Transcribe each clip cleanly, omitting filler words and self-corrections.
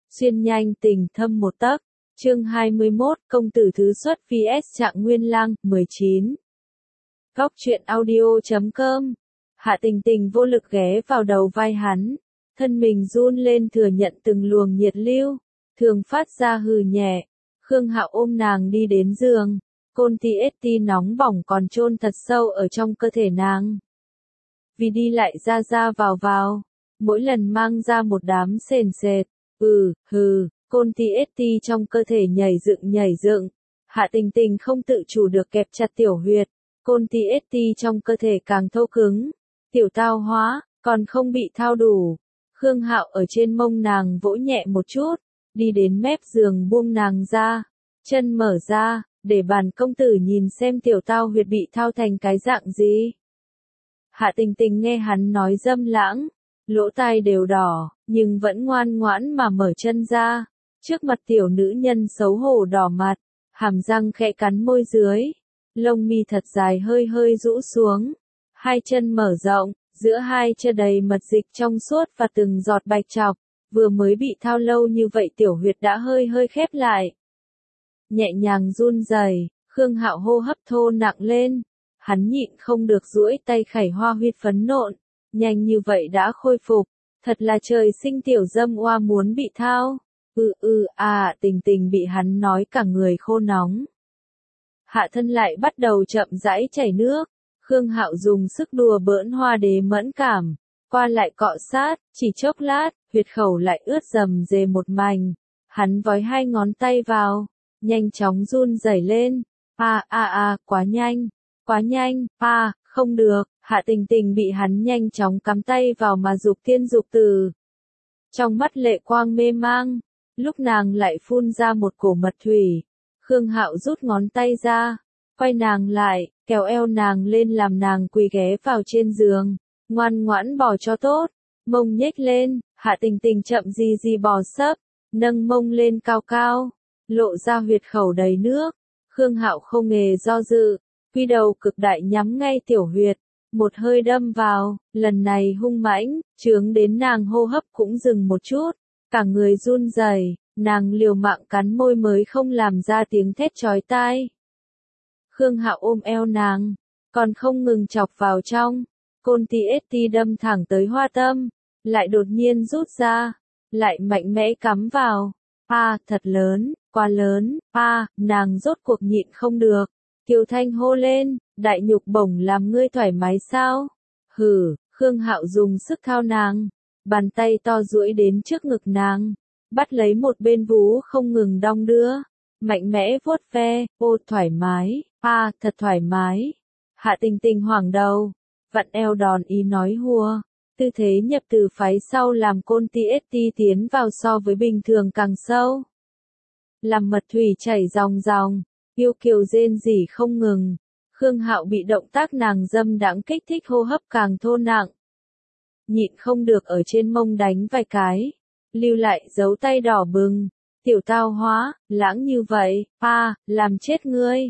xuyên nhanh tình thâm một tấc. Chương 21, công tử thứ xuất vs Trạng Nguyên Lang, 19. Góc truyện audio.com. Hạ Tình Tình vô lực ghé vào đầu vai hắn, thân mình run lên thừa nhận từng luồng nhiệt lưu, thường phát ra hừ nhẹ. Khương Hạo ôm nàng đi đến giường, côn TST nóng bỏng còn chôn thật sâu ở trong cơ thể nàng. Vì đi lại ra ra vào, mỗi lần mang ra một đám sền sệt, côn TST trong cơ thể nhảy dựng. Hạ Tình Tình không tự chủ được kẹp chặt tiểu huyệt, côn TST trong cơ thể càng thô cứng, tiểu tao hóa, còn không bị thao đủ. Khương Hạo ở trên mông nàng vỗ nhẹ một chút, đi đến mép giường buông nàng ra, chân mở ra, để bản công tử nhìn xem tiểu tao huyệt bị thao thành cái dạng gì. Hạ Tình Tình nghe hắn nói dâm lãng, lỗ tai đều đỏ, nhưng vẫn ngoan ngoãn mà mở chân ra. Trước mặt tiểu nữ nhân xấu hổ đỏ mặt, hàm răng khẽ cắn môi dưới, lông mi thật dài hơi rũ xuống, hai chân mở rộng, giữa hai chân đầy mật dịch trong suốt và từng giọt bạch trọc, vừa mới bị thao lâu như vậy tiểu huyệt đã hơi khép lại. Nhẹ nhàng run rẩy, Khương Hạo hô hấp thô nặng lên, hắn nhịn không được duỗi tay khẩy hoa huyệt phấn nộn, nhanh như vậy đã khôi phục, thật là trời sinh tiểu dâm oa muốn bị thao. Tình Tình bị hắn nói cả người khô nóng. Hạ thân lại bắt đầu chậm rãi chảy nước, Khương Hạo dùng sức đùa bỡn hoa đế mẫn cảm, qua lại cọ sát, chỉ chốc lát, huyệt khẩu lại ướt rầm rề một mảnh, hắn vói hai ngón tay vào, nhanh chóng run rẩy lên, quá nhanh, không được, Hạ Tình Tình bị hắn nhanh chóng cắm tay vào mà dục tiên dục tử. Trong mắt lệ quang mê mang, lúc nàng lại phun ra một cổ mật thủy, Khương Hạo rút ngón tay ra, quay nàng lại, kéo eo nàng lên làm nàng quỳ ghé vào trên giường, ngoan ngoãn bò cho tốt, mông nhếch lên, Hạ Tình Tình chậm gì bò sấp, nâng mông lên cao cao, lộ ra huyệt khẩu đầy nước. Khương Hạo không hề do dự, quy đầu cực đại nhắm ngay tiểu huyệt, một hơi đâm vào, lần này hung mãnh, chướng đến nàng hô hấp cũng dừng một chút, cả người run rẩy, nàng liều mạng cắn môi mới không làm ra tiếng thét chói tai. Khương Hạo ôm eo nàng, còn không ngừng chọc vào trong, côn TST đâm thẳng tới hoa tâm, lại đột nhiên rút ra, lại mạnh mẽ cắm vào. Thật lớn, quá lớn, nàng rốt cuộc nhịn không được. Kiều Thanh hô lên, đại nhục bổng làm ngươi thoải mái sao? Khương Hạo dùng sức thao nàng, bàn tay to duỗi đến trước ngực nàng, bắt lấy một bên vú không ngừng đong đưa, mạnh mẽ vuốt ve, thoải mái, thật thoải mái. Hạ Tình Tình hoảng đầu, vặn eo đòn ý nói hùa, tư thế nhập từ phái sau làm côn TST tiến vào so với bình thường càng sâu. Làm mật thủy chảy ròng, yêu kiều rên rỉ không ngừng, Khương Hạo bị động tác nàng dâm đãng kích thích hô hấp càng thô nặng. Nhịn không được ở trên mông đánh vài cái, lưu lại dấu tay đỏ bừng, tiểu tao hóa, lãng như vậy, làm chết ngươi,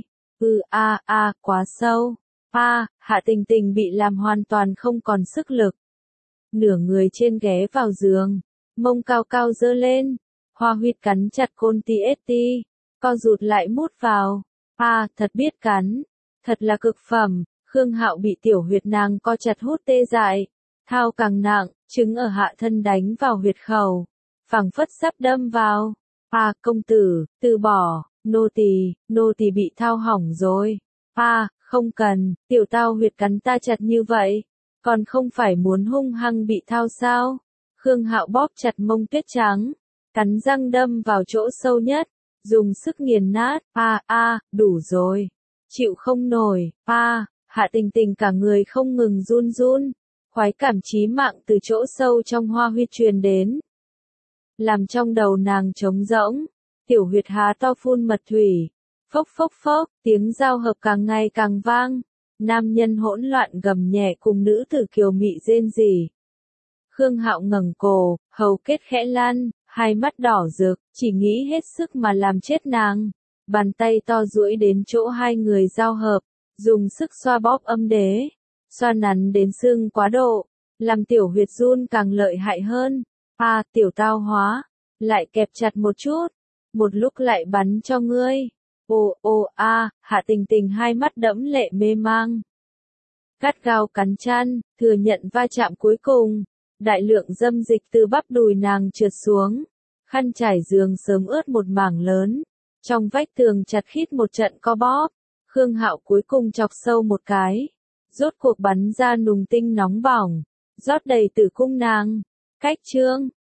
quá sâu, Hạ Tình Tình bị làm hoàn toàn không còn sức lực. Nửa người trên ghé vào giường, mông cao cao dơ lên, hoa huyệt cắn chặt côn TST, co rụt lại mút vào, thật biết cắn, thật là cực phẩm. Khương Hạo bị tiểu huyệt nàng co chặt hút tê dại, thao càng nặng, trứng ở hạ thân đánh vào huyệt khẩu, phảng phất sắp đâm vào. Công tử, từ bỏ, nô tỳ bị thao hỏng rồi. Không cần, tiểu tao huyệt cắn ta chặt như vậy, còn không phải muốn hung hăng bị thao sao? Khương Hạo bóp chặt mông tuyết trắng, cắn răng đâm vào chỗ sâu nhất, dùng sức nghiền nát. Đủ rồi, chịu không nổi. Hạ Tình Tình cả người không ngừng run, khoái cảm chí mạng từ chỗ sâu trong hoa huyệt truyền đến, làm trong đầu nàng trống rỗng, tiểu huyệt há to phun mật thủy, phốc, tiếng giao hợp càng ngày càng vang, nam nhân hỗn loạn gầm nhẹ cùng nữ tử kiều mị rên rỉ. Khương Hạo ngẩng cổ, hầu kết khẽ lăn, hai mắt đỏ rực, chỉ nghĩ hết sức mà làm chết nàng. Bàn tay to duỗi đến chỗ hai người giao hợp, dùng sức xoa bóp âm đế, xoa nắn đến sưng quá độ, làm tiểu huyệt run càng lợi hại hơn. Tiểu tao hóa, lại kẹp chặt một chút, một lúc lại bắn cho ngươi. Hạ Tình Tình hai mắt đẫm lệ mê mang. Gắt gao cắn chăn, thừa nhận va chạm cuối cùng. Đại lượng dâm dịch từ bắp đùi nàng trượt xuống. Khăn trải giường sớm ướt một mảng lớn. Trong vách tường chặt khít một trận co bóp. Khương Hạo cuối cùng chọc sâu một cái. Rốt cuộc bắn ra nùng tinh nóng bỏng. Rót đầy tử cung nàng. Cách chương.